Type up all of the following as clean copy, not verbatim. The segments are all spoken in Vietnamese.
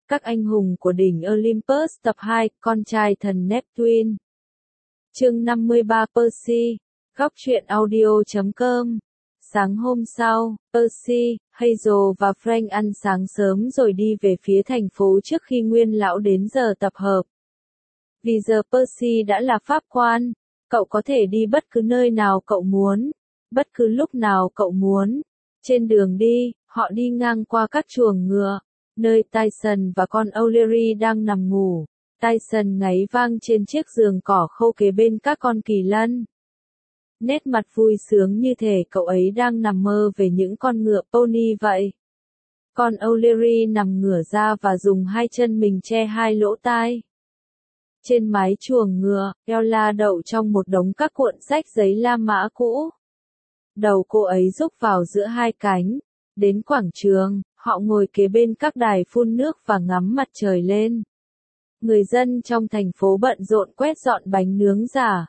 Các anh hùng của đỉnh Olympus tập 2, con trai thần Neptune. Chương 53 Percy, góc truyện audio.com. Sáng hôm sau, Percy, Hazel và Frank ăn sáng sớm rồi đi về phía thành phố trước khi Nguyên lão đến giờ tập hợp. Vì giờ Percy đã là pháp quan, cậu có thể đi bất cứ nơi nào cậu muốn, bất cứ lúc nào cậu muốn. Trên đường đi, họ đi ngang qua các chuồng ngựa, nơi Tyson và con O'Leary đang nằm ngủ. Tyson ngáy vang trên chiếc giường cỏ khô kế bên các con kỳ lân. Nét mặt vui sướng như thể cậu ấy đang nằm mơ về những con ngựa pony vậy. Con O'Leary nằm ngửa ra và dùng hai chân mình che hai lỗ tai. Trên mái chuồng ngựa, Ella đậu trong một đống các cuộn sách giấy La Mã cũ. Đầu cô ấy rúc vào giữa hai cánh. Đến quảng trường, họ ngồi kế bên các đài phun nước và ngắm mặt trời lên. Người dân trong thành phố bận rộn quét dọn bánh nướng giả,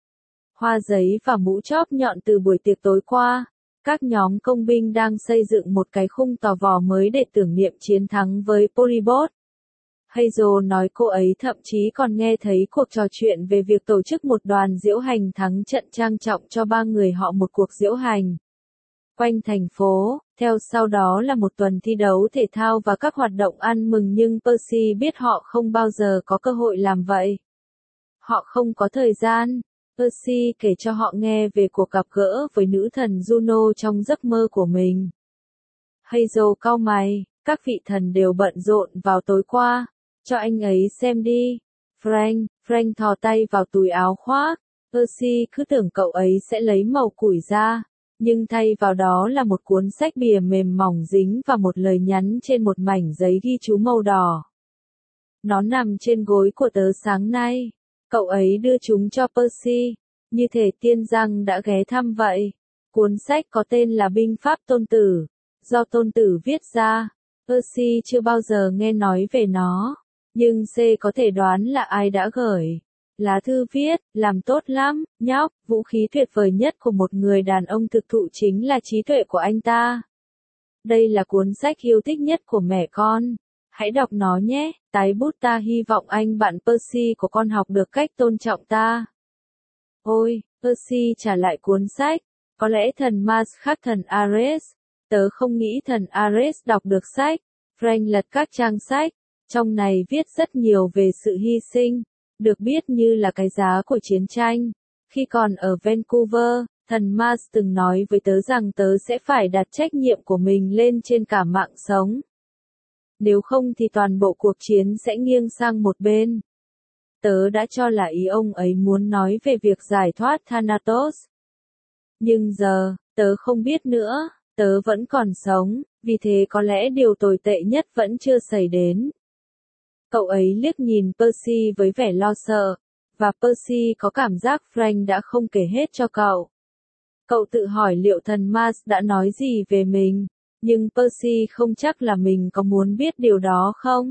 hoa giấy và mũ chóp nhọn từ buổi tiệc tối qua. Các nhóm công binh đang xây dựng một cái khung tò vò mới để tưởng niệm chiến thắng với Polybot. Hazel nói cô ấy thậm chí còn nghe thấy cuộc trò chuyện về việc tổ chức một đoàn diễu hành thắng trận trang trọng cho ba người họ, một cuộc diễu hành quanh thành phố. Theo sau đó là một tuần thi đấu thể thao và các hoạt động ăn mừng, nhưng Percy biết họ không bao giờ có cơ hội làm vậy. Họ không có thời gian. Percy kể cho họ nghe về cuộc gặp gỡ với nữ thần Juno trong giấc mơ của mình. Hazel cau mày, các vị thần đều bận rộn vào tối qua. Cho anh ấy xem đi. Frank thò tay vào túi áo khoác. Percy cứ tưởng cậu ấy sẽ lấy mẩu củi ra, nhưng thay vào đó là một cuốn sách bìa mềm mỏng dính và một lời nhắn trên một mảnh giấy ghi chú màu đỏ. Nó nằm trên gối của tớ sáng nay. Cậu ấy đưa chúng cho Percy, như thể tiên giang đã ghé thăm vậy. Cuốn sách có tên là Binh pháp Tôn Tử, do Tôn Tử viết ra. Percy chưa bao giờ nghe nói về nó, nhưng C có thể đoán là ai đã gửi. Lá thư viết, làm tốt lắm, nhóc, vũ khí tuyệt vời nhất của một người đàn ông thực thụ chính là trí tuệ của anh ta. Đây là cuốn sách yêu thích nhất của mẹ con. Hãy đọc nó nhé, tái bút, ta hy vọng anh bạn Percy của con học được cách tôn trọng ta. Ôi, Percy trả lại cuốn sách, có lẽ thần Mars khác thần Ares. Tớ không nghĩ thần Ares đọc được sách. Frank lật các trang sách, trong này viết rất nhiều về sự hy sinh, được biết như là cái giá của chiến tranh. Khi còn ở Vancouver, thần Mars từng nói với tớ rằng tớ sẽ phải đặt trách nhiệm của mình lên trên cả mạng sống. Nếu không thì toàn bộ cuộc chiến sẽ nghiêng sang một bên. Tớ đã cho là ý ông ấy muốn nói về việc giải thoát Thanatos. Nhưng giờ, tớ không biết nữa, tớ vẫn còn sống, vì thế có lẽ điều tồi tệ nhất vẫn chưa xảy đến. Cậu ấy liếc nhìn Percy với vẻ lo sợ, và Percy có cảm giác Frank đã không kể hết cho cậu. Cậu tự hỏi liệu thần Mars đã nói gì về mình, nhưng Percy không chắc là mình có muốn biết điều đó không.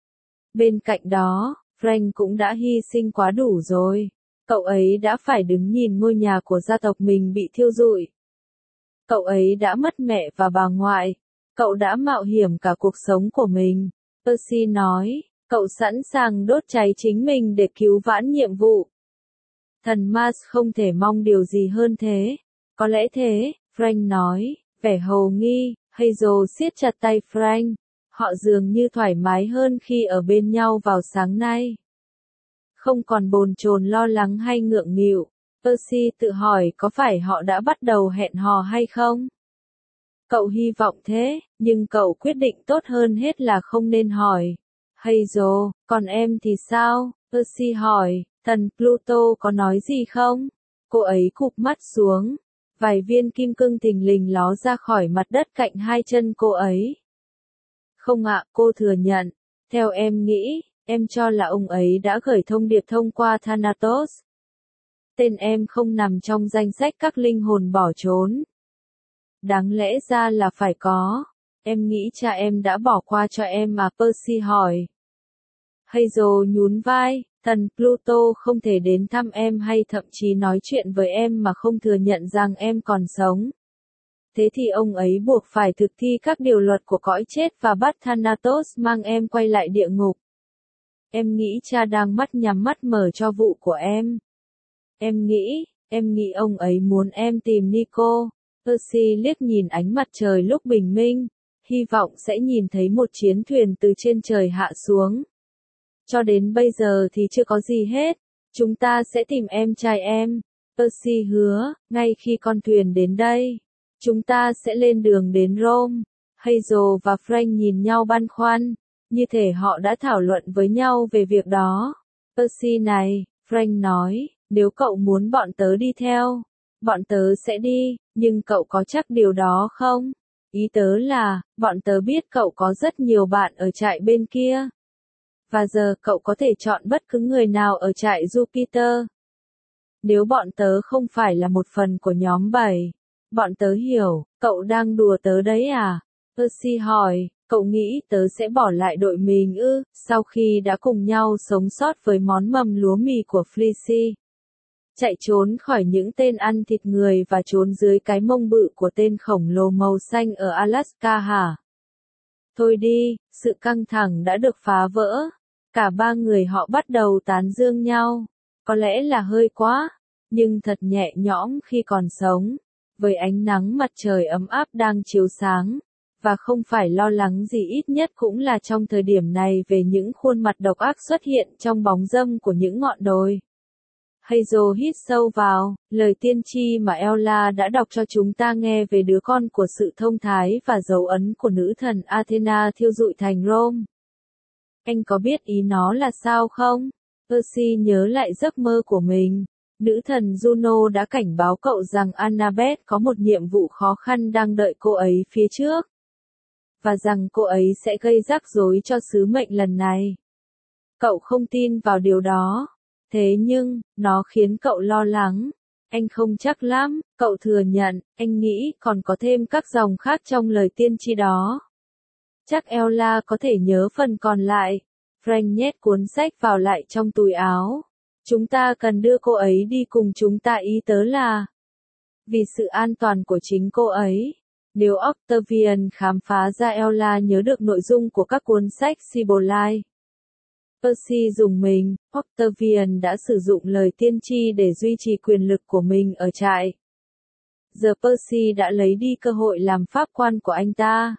Bên cạnh đó, Frank cũng đã hy sinh quá đủ rồi. Cậu ấy đã phải đứng nhìn ngôi nhà của gia tộc mình bị thiêu rụi. Cậu ấy đã mất mẹ và bà ngoại. Cậu đã mạo hiểm cả cuộc sống của mình. Percy nói, cậu sẵn sàng đốt cháy chính mình để cứu vãn nhiệm vụ. Thần Mars không thể mong điều gì hơn thế. Có lẽ thế, Frank nói, vẻ hồ nghi. Hazel siết chặt tay Frank. Họ dường như thoải mái hơn khi ở bên nhau vào sáng nay. Không còn bồn chồn lo lắng hay ngượng nghịu. Percy tự hỏi có phải họ đã bắt đầu hẹn hò hay không? Cậu hy vọng thế, nhưng cậu quyết định tốt hơn hết là không nên hỏi. Hazel, còn em thì sao? Percy hỏi, thần Pluto có nói gì không? Cô ấy cụp mắt xuống. Vài viên kim cương thình lình ló ra khỏi mặt đất cạnh hai chân cô ấy. Không ạ, cô thừa nhận. Theo em nghĩ, em cho là ông ấy đã gửi thông điệp thông qua Thanatos. Tên em không nằm trong danh sách các linh hồn bỏ trốn. Đáng lẽ ra là phải có. Em nghĩ cha em đã bỏ qua cho em mà, Percy hỏi. Hazel nhún vai, thần Pluto không thể đến thăm em hay thậm chí nói chuyện với em mà không thừa nhận rằng em còn sống. Thế thì ông ấy buộc phải thực thi các điều luật của cõi chết và bắt Thanatos mang em quay lại địa ngục. Em nghĩ cha đang mắt nhắm mắt mở cho vụ của em. Em nghĩ ông ấy muốn em tìm Nico. Percy liếc nhìn ánh mặt trời lúc bình minh, hy vọng sẽ nhìn thấy một chiến thuyền từ trên trời hạ xuống. Cho đến bây giờ thì chưa có gì hết. Chúng ta sẽ tìm em trai em. Percy hứa, ngay khi con thuyền đến đây, chúng ta sẽ lên đường đến Rome. Hazel và Frank nhìn nhau băn khoăn, như thể họ đã thảo luận với nhau về việc đó. Percy này, Frank nói, nếu cậu muốn bọn tớ đi theo, bọn tớ sẽ đi, nhưng cậu có chắc điều đó không? Ý tớ là, bọn tớ biết cậu có rất nhiều bạn ở trại bên kia. Và giờ cậu có thể chọn bất cứ người nào ở trại Jupiter. Nếu bọn tớ không phải là một phần của nhóm 7, bọn tớ hiểu, cậu đang đùa tớ đấy à? Percy hỏi, cậu nghĩ tớ sẽ bỏ lại đội mình ư, sau khi đã cùng nhau sống sót với món mầm lúa mì của Fleece? Chạy trốn khỏi những tên ăn thịt người và trốn dưới cái mông bự của tên khổng lồ màu xanh ở Alaska hả? Thôi đi, sự căng thẳng đã được phá vỡ. Cả ba người họ bắt đầu tán dương nhau. Có lẽ là hơi quá, nhưng thật nhẹ nhõm khi còn sống, với ánh nắng mặt trời ấm áp đang chiếu sáng, và không phải lo lắng gì, ít nhất cũng là trong thời điểm này, về những khuôn mặt độc ác xuất hiện trong bóng râm của những ngọn đồi. Hazel hít sâu vào, lời tiên tri mà Ella đã đọc cho chúng ta nghe về đứa con của sự thông thái và dấu ấn của nữ thần Athena thiêu rụi thành Rome. Anh có biết ý nó là sao không? Percy nhớ lại giấc mơ của mình. Nữ thần Juno đã cảnh báo cậu rằng Annabeth có một nhiệm vụ khó khăn đang đợi cô ấy phía trước. Và rằng cô ấy sẽ gây rắc rối cho sứ mệnh lần này. Cậu không tin vào điều đó. Thế nhưng, nó khiến cậu lo lắng. Anh không chắc lắm, cậu thừa nhận, anh nghĩ còn có thêm các dòng khác trong lời tiên tri đó. Chắc Ella có thể nhớ phần còn lại. Frank nhét cuốn sách vào lại trong túi áo. Chúng ta cần đưa cô ấy đi cùng chúng ta, ý tớ là vì sự an toàn của chính cô ấy. Nếu Octavian khám phá ra Ella nhớ được nội dung của các cuốn sách Sibylline. Percy dùng mình, Octavian đã sử dụng lời tiên tri để duy trì quyền lực của mình ở trại. Giờ Percy đã lấy đi cơ hội làm pháp quan của anh ta.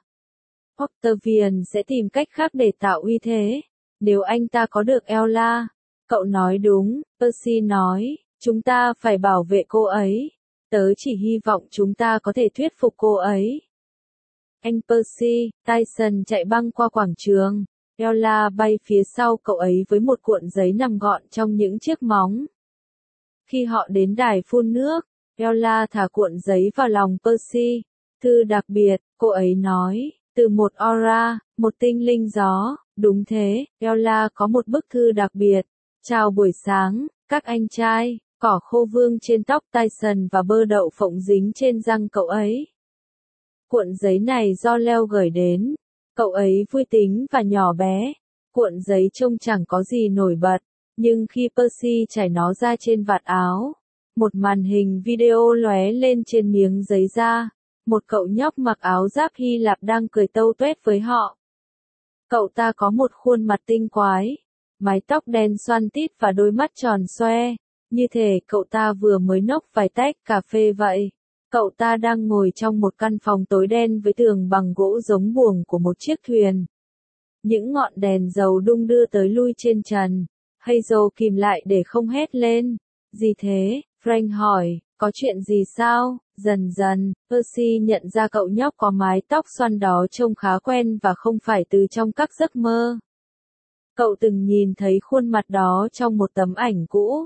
Octavian sẽ tìm cách khác để tạo uy thế. Nếu anh ta có được Ella. Cậu nói đúng, Percy nói, chúng ta phải bảo vệ cô ấy. Tớ chỉ hy vọng chúng ta có thể thuyết phục cô ấy. Anh Percy, Tyson chạy băng qua quảng trường. Ella bay phía sau cậu ấy với một cuộn giấy nằm gọn trong những chiếc móng. Khi họ đến đài phun nước, Ella thả cuộn giấy vào lòng Percy. Thư đặc biệt, cô ấy nói, từ một aura, một tinh linh gió. Đúng thế, Ella có một bức thư đặc biệt. Chào buổi sáng, các anh trai. Cỏ khô vương trên tóc Tyson và bơ đậu phộng dính trên răng cậu ấy. Cuộn giấy này do Leo gửi đến. Cậu ấy vui tính và nhỏ bé. Cuộn giấy trông chẳng có gì nổi bật, nhưng khi Percy trải nó ra trên vạt áo, một màn hình video lóe lên trên miếng giấy da. Một cậu nhóc mặc áo giáp Hy Lạp đang cười tâu tuét với họ. Cậu ta có một khuôn mặt tinh quái, mái tóc đen xoăn tít và đôi mắt tròn xoe, như thể cậu ta vừa mới nốc vài tách cà phê vậy. Cậu ta đang ngồi trong một căn phòng tối đen với tường bằng gỗ giống buồng của một chiếc thuyền. Những ngọn đèn dầu đung đưa tới lui trên trần. Hazel kìm lại để không hét lên. Gì thế? Frank hỏi, có chuyện gì sao? Dần dần, Percy nhận ra cậu nhóc có mái tóc xoăn đó trông khá quen và không phải từ trong các giấc mơ. Cậu từng nhìn thấy khuôn mặt đó trong một tấm ảnh cũ.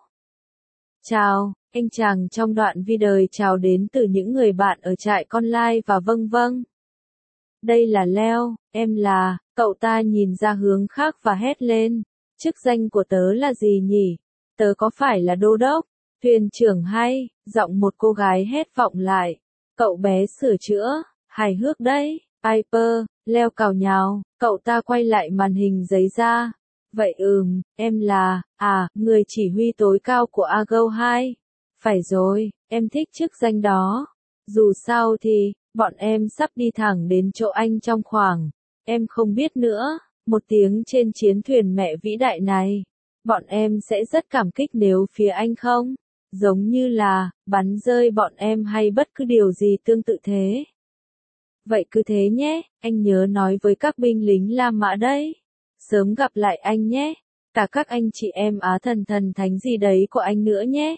Chào, anh chàng trong đoạn video chào đến từ những người bạn ở trại con lai và vâng vâng. Đây là Leo, em là, cậu ta nhìn ra hướng khác và hét lên. Chức danh của tớ là gì nhỉ? Tớ có phải là đô đốc? Thuyền trưởng hay? Giọng một cô gái hét vọng lại. Cậu bé sửa chữa, hài hước đấy. Piper, Leo cào nhào, cậu ta quay lại màn hình giấy ra. Vậy em là, người chỉ huy tối cao của Argo 2. Phải rồi, em thích chức danh đó. Dù sao thì, bọn em sắp đi thẳng đến chỗ anh trong khoảng, em không biết nữa, một tiếng trên chiến thuyền mẹ vĩ đại này. Bọn em sẽ rất cảm kích nếu phía anh không, giống như là, bắn rơi bọn em hay bất cứ điều gì tương tự thế. Vậy cứ thế nhé, anh nhớ nói với các binh lính La Mã đấy. Sớm gặp lại anh nhé. Cả các anh chị em Á thần thần thánh gì đấy của anh nữa nhé.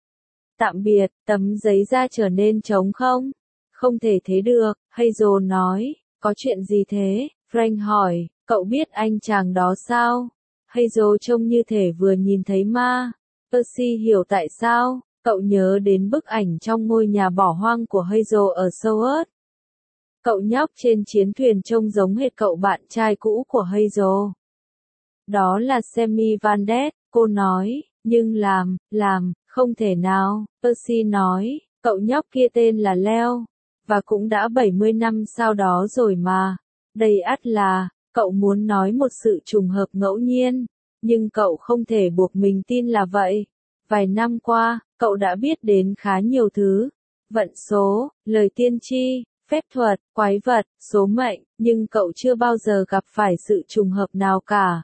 Tạm biệt, tấm giấy da trở nên trống không? Không thể thế được, Hazel nói, có chuyện gì thế? Frank hỏi, cậu biết anh chàng đó sao? Hazel trông như thể vừa nhìn thấy ma. Percy hiểu tại sao, cậu nhớ đến bức ảnh trong ngôi nhà bỏ hoang của Hazel ở Seward. Cậu nhóc trên chiến thuyền trông giống hệt cậu bạn trai cũ của Hazel. Đó là Sammy Van Ness, cô nói, nhưng không thể nào, Percy nói, cậu nhóc kia tên là Leo, và cũng đã 70 năm sau đó rồi mà. Đây ắt là, cậu muốn nói một sự trùng hợp ngẫu nhiên, nhưng cậu không thể buộc mình tin là vậy. Vài năm qua, cậu đã biết đến khá nhiều thứ, vận số, lời tiên tri, phép thuật, quái vật, số mệnh, nhưng cậu chưa bao giờ gặp phải sự trùng hợp nào cả.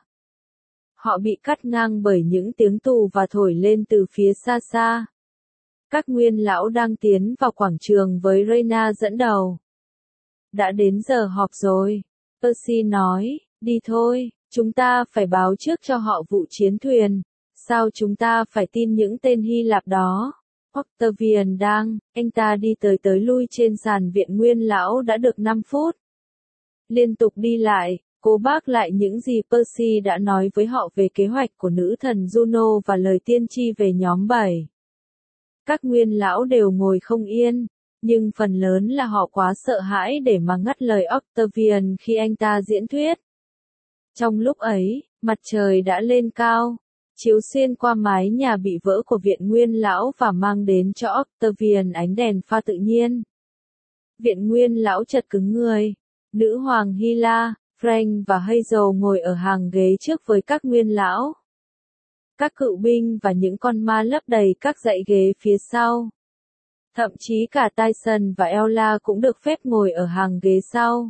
Họ bị cắt ngang bởi những tiếng tù và thổi lên từ phía xa xa. Các nguyên lão đang tiến vào quảng trường với Reyna dẫn đầu. Đã đến giờ họp rồi, Percy nói, đi thôi, chúng ta phải báo trước cho họ vụ chiến thuyền. Sao chúng ta phải tin những tên Hy Lạp đó? Octavian anh ta đi tới lui trên sàn viện nguyên lão đã được 5 phút. Liên tục đi lại, cố bác lại những gì Percy đã nói với họ về kế hoạch của nữ thần Juno và lời tiên tri về nhóm 7. Các nguyên lão đều ngồi không yên, nhưng phần lớn là họ quá sợ hãi để mà ngắt lời Octavian khi anh ta diễn thuyết. Trong lúc ấy, mặt trời đã lên cao, chiếu xuyên qua mái nhà bị vỡ của viện nguyên lão và mang đến cho Octavian ánh đèn pha tự nhiên. Viện nguyên lão chật cứng người, nữ hoàng Hyla, Frank và Hazel ngồi ở hàng ghế trước với các nguyên lão. Các cựu binh và những con ma lấp đầy các dãy ghế phía sau. Thậm chí cả Tyson và Ella cũng được phép ngồi ở hàng ghế sau.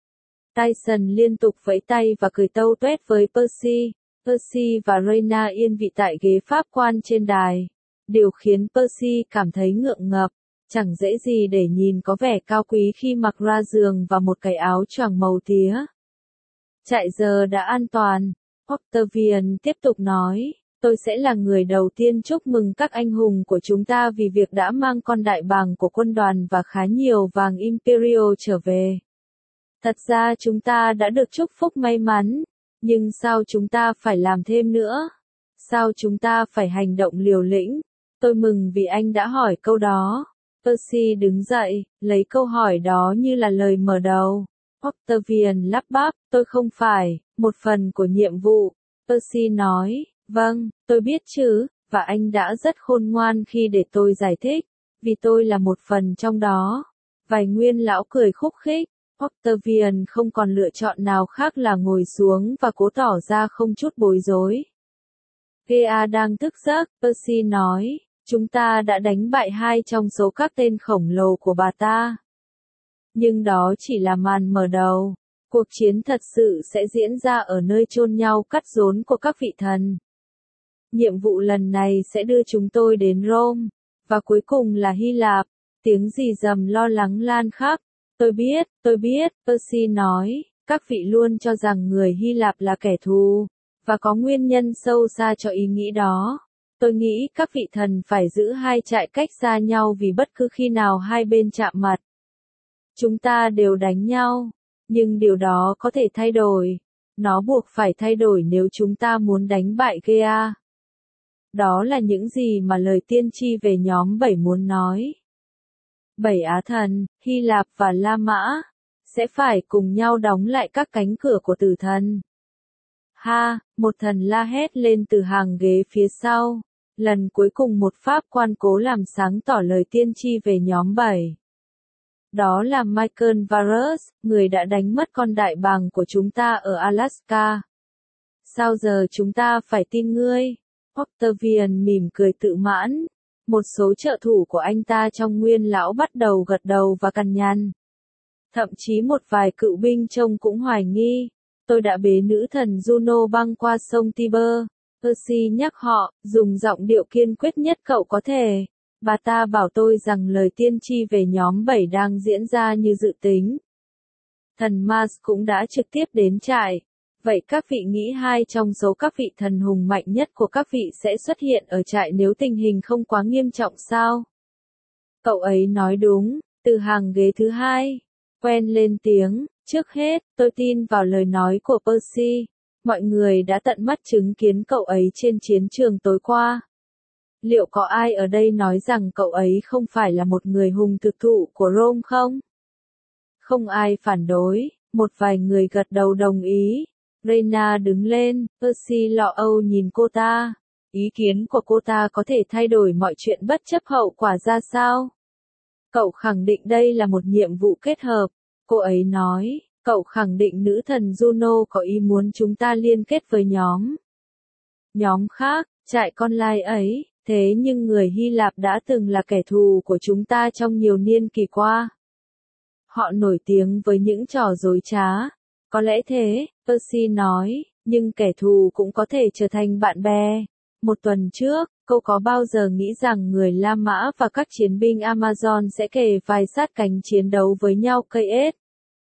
Tyson liên tục vẫy tay và cười tâu tuét với Percy. Percy và Reyna yên vị tại ghế pháp quan trên đài. Điều khiến Percy cảm thấy ngượng ngập. Chẳng dễ gì để nhìn có vẻ cao quý khi mặc ra giường và một cái áo choàng màu tía. Trại giờ đã an toàn. Octavian tiếp tục nói, tôi sẽ là người đầu tiên chúc mừng các anh hùng của chúng ta vì việc đã mang con đại bàng của quân đoàn và khá nhiều vàng Imperial trở về. Thật ra chúng ta đã được chúc phúc may mắn, nhưng sao chúng ta phải làm thêm nữa? Sao chúng ta phải hành động liều lĩnh? Tôi mừng vì anh đã hỏi câu đó. Percy đứng dậy, lấy câu hỏi đó như là lời mở đầu. Octavian lắp bắp, tôi không phải một phần của nhiệm vụ. Percy nói, vâng, tôi biết chứ, và anh đã rất khôn ngoan khi để tôi giải thích, vì tôi là một phần trong đó. Vài nguyên lão cười khúc khích. Octavian không còn lựa chọn nào khác là ngồi xuống và cố tỏ ra không chút bối rối. Gea đang thức giấc, Percy nói, chúng ta đã đánh bại 2 trong số các tên khổng lồ của bà ta. Nhưng đó chỉ là màn mở đầu. Cuộc chiến thật sự sẽ diễn ra ở nơi chôn nhau cắt rốn của các vị thần. Nhiệm vụ lần này sẽ đưa chúng tôi đến Rome, và cuối cùng là Hy Lạp. Tiếng rì rầm lo lắng lan khắp. Tôi biết, Percy nói, các vị luôn cho rằng người Hy Lạp là kẻ thù, và có nguyên nhân sâu xa cho ý nghĩ đó. Tôi nghĩ các vị thần phải giữ 2 trại cách xa nhau vì bất cứ khi nào hai bên chạm mặt. Chúng ta đều đánh nhau, nhưng điều đó có thể thay đổi. Nó buộc phải thay đổi nếu chúng ta muốn đánh bại Gea. Đó là những gì mà lời tiên tri về nhóm 7 muốn nói. 7 Á thần, Hy Lạp và La Mã, sẽ phải cùng nhau đóng lại các cánh cửa của tử thần. Ha, một thần la hét lên từ hàng ghế phía sau. Lần cuối cùng một pháp quan cố làm sáng tỏ lời tiên tri về nhóm 7. Đó là Michael Varus, người đã đánh mất con đại bàng của chúng ta ở Alaska. Sao giờ chúng ta phải tin ngươi? Octavian mỉm cười tự mãn. Một số trợ thủ của anh ta trong Nguyên lão bắt đầu gật đầu và cằn nhằn. Thậm chí một vài cựu binh trông cũng hoài nghi. Tôi đã bế nữ thần Juno băng qua sông Tiber. Percy nhắc họ, dùng giọng điệu kiên quyết nhất cậu có thể. Bà ta bảo tôi rằng lời tiên tri về nhóm 7 đang diễn ra như dự tính. Thần Mars cũng đã trực tiếp đến trại. Vậy các vị nghĩ hai trong số các vị thần hùng mạnh nhất của các vị sẽ xuất hiện ở trại nếu tình hình không quá nghiêm trọng sao? Cậu ấy nói đúng, từ hàng ghế thứ hai. Quen lên tiếng, trước hết, tôi tin vào lời nói của Percy. Mọi người đã tận mắt chứng kiến cậu ấy trên chiến trường tối qua. Liệu có ai ở đây nói rằng cậu ấy không phải là một người hùng thực thụ của Rome không? Không ai phản đối, một vài người gật đầu đồng ý. Reyna đứng lên, Percy lo âu nhìn cô ta. Ý kiến của cô ta có thể thay đổi mọi chuyện bất chấp hậu quả ra sao? Cậu khẳng định đây là một nhiệm vụ kết hợp. Cô ấy nói, cậu khẳng định nữ thần Juno có ý muốn chúng ta liên kết với nhóm khác, trại con lai ấy. Thế nhưng người Hy Lạp đã từng là kẻ thù của chúng ta trong nhiều niên kỷ qua. Họ nổi tiếng với những trò dối trá. Có lẽ thế, Percy nói, nhưng kẻ thù cũng có thể trở thành bạn bè. Một tuần trước, cô có bao giờ nghĩ rằng người La Mã và các chiến binh Amazon sẽ kề vai sát cánh chiến đấu với nhau cây ết?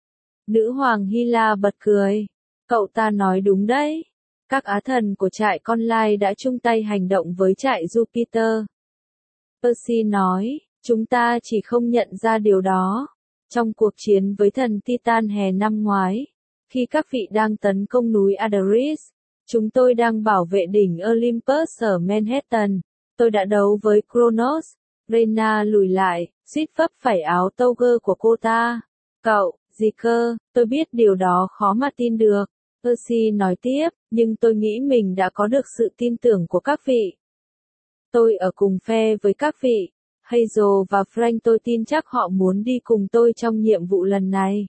Nữ hoàng Hy La bật cười. Cậu ta nói đúng đấy. Các á thần của trại con lai đã chung tay hành động với trại Jupiter. Percy nói, chúng ta chỉ không nhận ra điều đó. Trong cuộc chiến với thần Titan hè năm ngoái, khi các vị đang tấn công núi Adaris, chúng tôi đang bảo vệ đỉnh Olympus ở Manhattan. Tôi đã đấu với Kronos. Reyna lùi lại, suýt vấp phải áo toga của cô ta. Cậu, gì cơ, tôi biết điều đó khó mà tin được. Percy nói tiếp, nhưng tôi nghĩ mình đã có được sự tin tưởng của các vị. Tôi ở cùng phe với các vị. Hazel và Frank tôi tin chắc họ muốn đi cùng tôi trong nhiệm vụ lần này.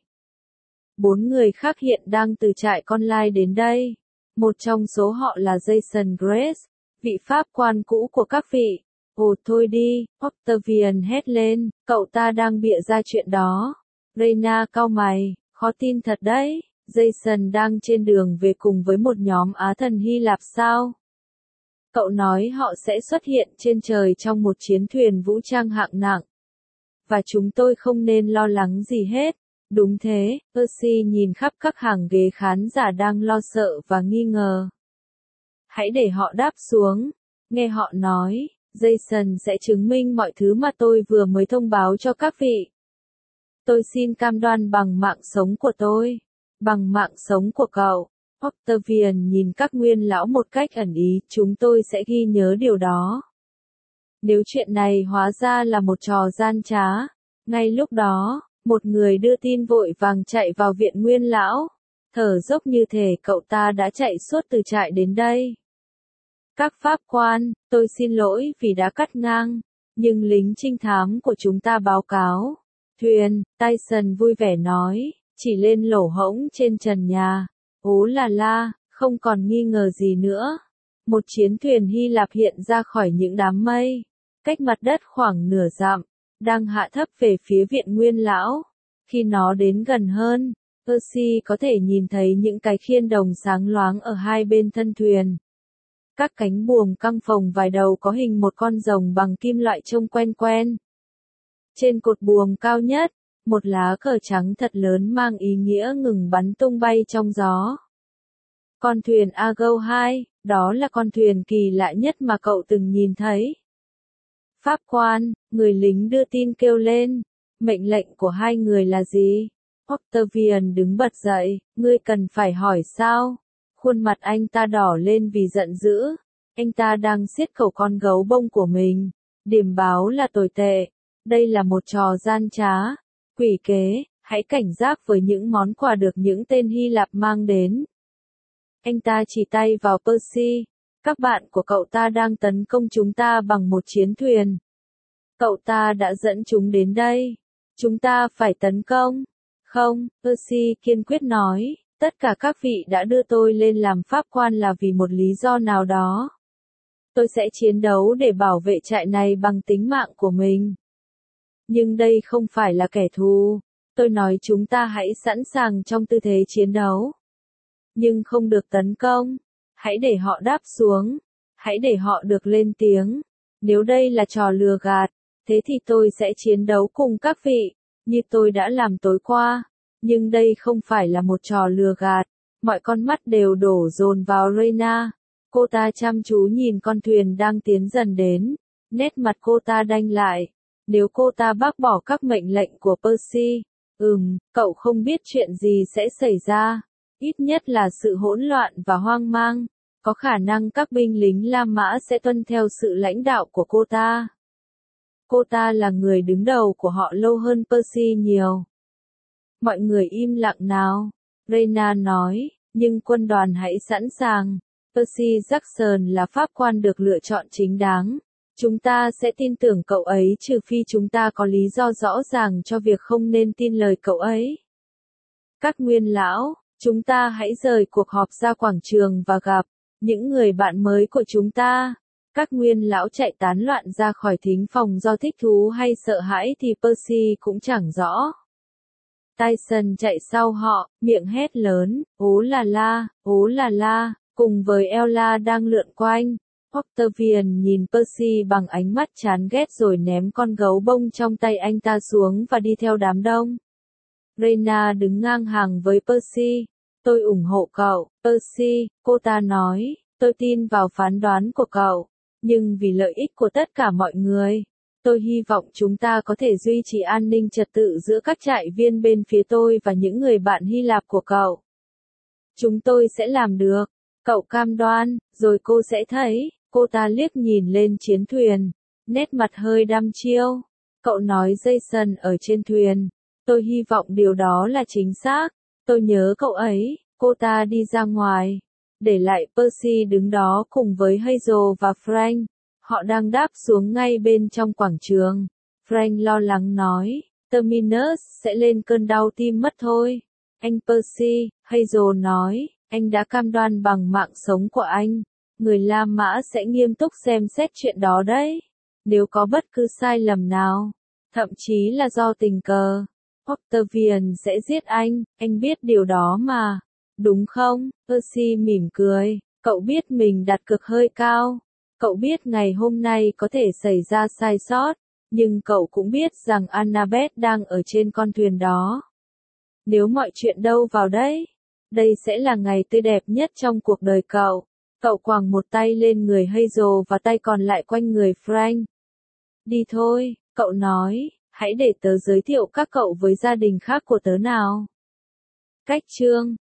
4 người khác hiện đang từ trại con lai đến đây. Một trong số họ là Jason Grace, vị pháp quan cũ của các vị. Ồ thôi đi, Octavian hét lên, cậu ta đang bịa ra chuyện đó. Reyna cau mày, khó tin thật đấy. Jason đang trên đường về cùng với một nhóm á thần Hy Lạp sao? Cậu nói họ sẽ xuất hiện trên trời trong một chiến thuyền vũ trang hạng nặng. Và chúng tôi không nên lo lắng gì hết. Đúng thế, Percy nhìn khắp các hàng ghế khán giả đang lo sợ và nghi ngờ. Hãy để họ đáp xuống. Nghe họ nói, Jason sẽ chứng minh mọi thứ mà tôi vừa mới thông báo cho các vị. Tôi xin cam đoan bằng mạng sống của tôi. Bằng mạng sống của cậu. Octavian nhìn các nguyên lão một cách ẩn ý, chúng tôi sẽ ghi nhớ điều đó. Nếu chuyện này hóa ra là một trò gian trá, ngay lúc đó, một người đưa tin vội vàng chạy vào viện nguyên lão, thở dốc như thể cậu ta đã chạy suốt từ trại đến đây. Các pháp quan, tôi xin lỗi vì đã cắt ngang, nhưng lính trinh thám của chúng ta báo cáo. Thuyền, Tyson vui vẻ nói, chỉ lên lỗ hổng trên trần nhà. Ố là la, không còn nghi ngờ gì nữa. Một chiến thuyền Hy Lạp hiện ra khỏi những đám mây, cách mặt đất khoảng nửa dặm, đang hạ thấp về phía viện nguyên lão. Khi nó đến gần hơn, Percy có thể nhìn thấy những cái khiên đồng sáng loáng ở hai bên thân thuyền. Các cánh buồm căng phồng vài đầu có hình một con rồng bằng kim loại trông quen quen. Trên cột buồm cao nhất, một lá cờ trắng thật lớn mang ý nghĩa ngừng bắn tung bay trong gió. Con thuyền Argo 2, đó là con thuyền kỳ lạ nhất mà cậu từng nhìn thấy. Pháp quan, người lính đưa tin kêu lên. Mệnh lệnh của hai người là gì? Octavian đứng bật dậy, ngươi cần phải hỏi sao? Khuôn mặt anh ta đỏ lên vì giận dữ. Anh ta đang siết khẩu con gấu bông của mình. Điểm báo là tồi tệ. Đây là một trò gian trá. Quỷ kế, hãy cảnh giác với những món quà được những tên Hy Lạp mang đến. Anh ta chỉ tay vào Percy. Các bạn của cậu ta đang tấn công chúng ta bằng một chiến thuyền. Cậu ta đã dẫn chúng đến đây. Chúng ta phải tấn công. Không, Percy kiên quyết nói, tất cả các vị đã đưa tôi lên làm pháp quan là vì một lý do nào đó. Tôi sẽ chiến đấu để bảo vệ trại này bằng tính mạng của mình. Nhưng đây không phải là kẻ thù. Tôi nói chúng ta hãy sẵn sàng trong tư thế chiến đấu. Nhưng không được tấn công. Hãy để họ đáp xuống. Hãy để họ được lên tiếng. Nếu đây là trò lừa gạt, thế thì tôi sẽ chiến đấu cùng các vị, như tôi đã làm tối qua. Nhưng đây không phải là một trò lừa gạt. Mọi con mắt đều đổ dồn vào Reyna. Cô ta chăm chú nhìn con thuyền đang tiến dần đến. Nét mặt cô ta đanh lại. Nếu cô ta bác bỏ các mệnh lệnh của Percy, cậu không biết chuyện gì sẽ xảy ra. Ít nhất là sự hỗn loạn và hoang mang. Có khả năng các binh lính La Mã sẽ tuân theo sự lãnh đạo của cô ta. Cô ta là người đứng đầu của họ lâu hơn Percy nhiều. Mọi người im lặng nào. Reyna nói, nhưng quân đoàn hãy sẵn sàng. Percy Jackson là pháp quan được lựa chọn chính đáng. Chúng ta sẽ tin tưởng cậu ấy trừ phi chúng ta có lý do rõ ràng cho việc không nên tin lời cậu ấy. Các nguyên lão, chúng ta hãy rời cuộc họp ra quảng trường và gặp những người bạn mới của chúng ta. Các nguyên lão chạy tán loạn ra khỏi thính phòng do thích thú hay sợ hãi thì Percy cũng chẳng rõ. Tyson chạy sau họ, miệng hét lớn, ố là la, cùng với Ella đang lượn quanh. Octavian nhìn Percy bằng ánh mắt chán ghét rồi ném con gấu bông trong tay anh ta xuống và đi theo đám đông. Reyna đứng ngang hàng với Percy. Tôi ủng hộ cậu, Percy, cô ta nói, tôi tin vào phán đoán của cậu, nhưng vì lợi ích của tất cả mọi người, tôi hy vọng chúng ta có thể duy trì an ninh trật tự giữa các trại viên bên phía tôi và những người bạn Hy Lạp của cậu. Chúng tôi sẽ làm được, cậu cam đoan, rồi cô sẽ thấy. Cô ta liếc nhìn lên chiến thuyền, nét mặt hơi đăm chiêu. Cậu nói Jason ở trên thuyền. Tôi hy vọng điều đó là chính xác. Tôi nhớ cậu ấy. Cô ta đi ra ngoài, để lại Percy đứng đó cùng với Hazel và Frank. Họ đang đáp xuống ngay bên trong quảng trường. Frank lo lắng nói, Terminus sẽ lên cơn đau tim mất thôi. Anh Percy, Hazel nói, anh đã cam đoan bằng mạng sống của anh. Người La Mã sẽ nghiêm túc xem xét chuyện đó đấy. Nếu có bất cứ sai lầm nào, thậm chí là do tình cờ, Octavian sẽ giết anh biết điều đó mà. Đúng không? Percy mỉm cười, cậu biết mình đặt cược hơi cao. Cậu biết ngày hôm nay có thể xảy ra sai sót, nhưng cậu cũng biết rằng Annabeth đang ở trên con thuyền đó. Nếu mọi chuyện đâu vào đấy, đây sẽ là ngày tươi đẹp nhất trong cuộc đời cậu. Cậu quàng một tay lên người Hazel và tay còn lại quanh người Frank. Đi thôi, cậu nói, hãy để tớ giới thiệu các cậu với gia đình khác của tớ nào. Cách chương